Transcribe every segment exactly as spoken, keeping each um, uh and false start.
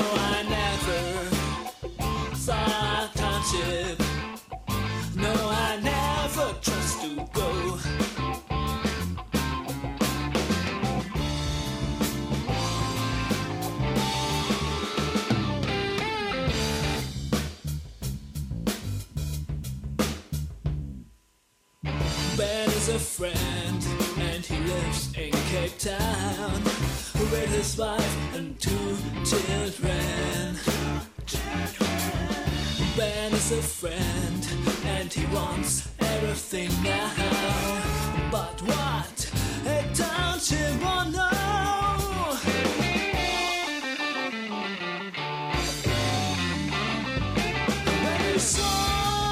I never saw township. No, I never trust to go. Ben is a friend, and he lives in Cape Town with his wife and two children. Ben is a friend, and he wants everything now. But what a township won't know. When you saw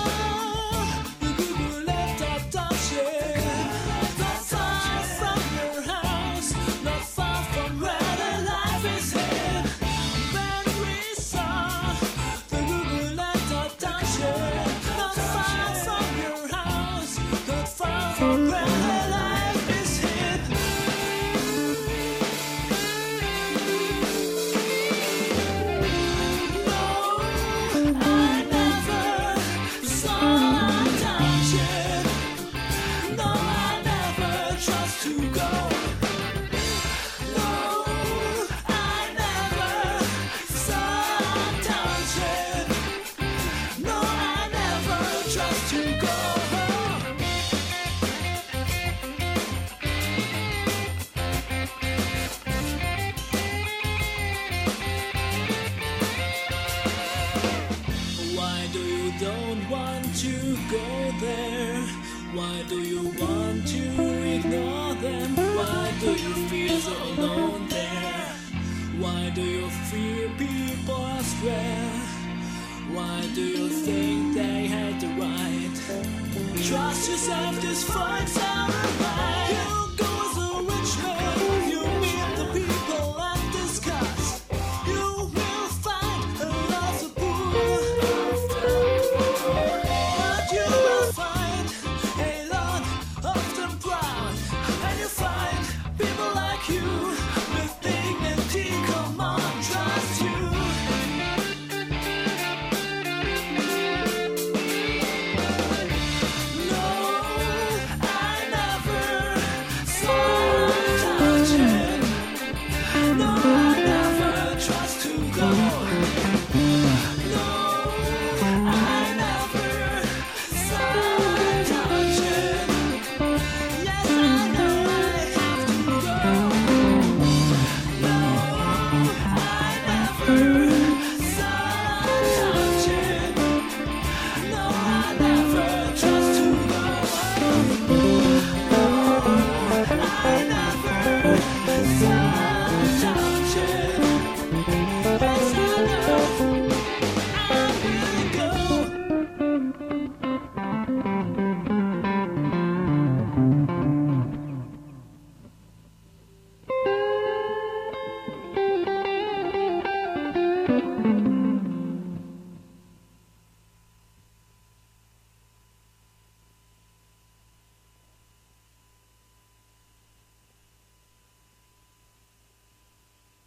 don't want to go there? Why do you want to ignore them? Why do you feel so alone there? Why do you fear people elsewhere? Why do you think they had the right? Trust yourself, just find out right. You go as a rich man, you meet the people and discuss. You will find a lot of poor. Thank you.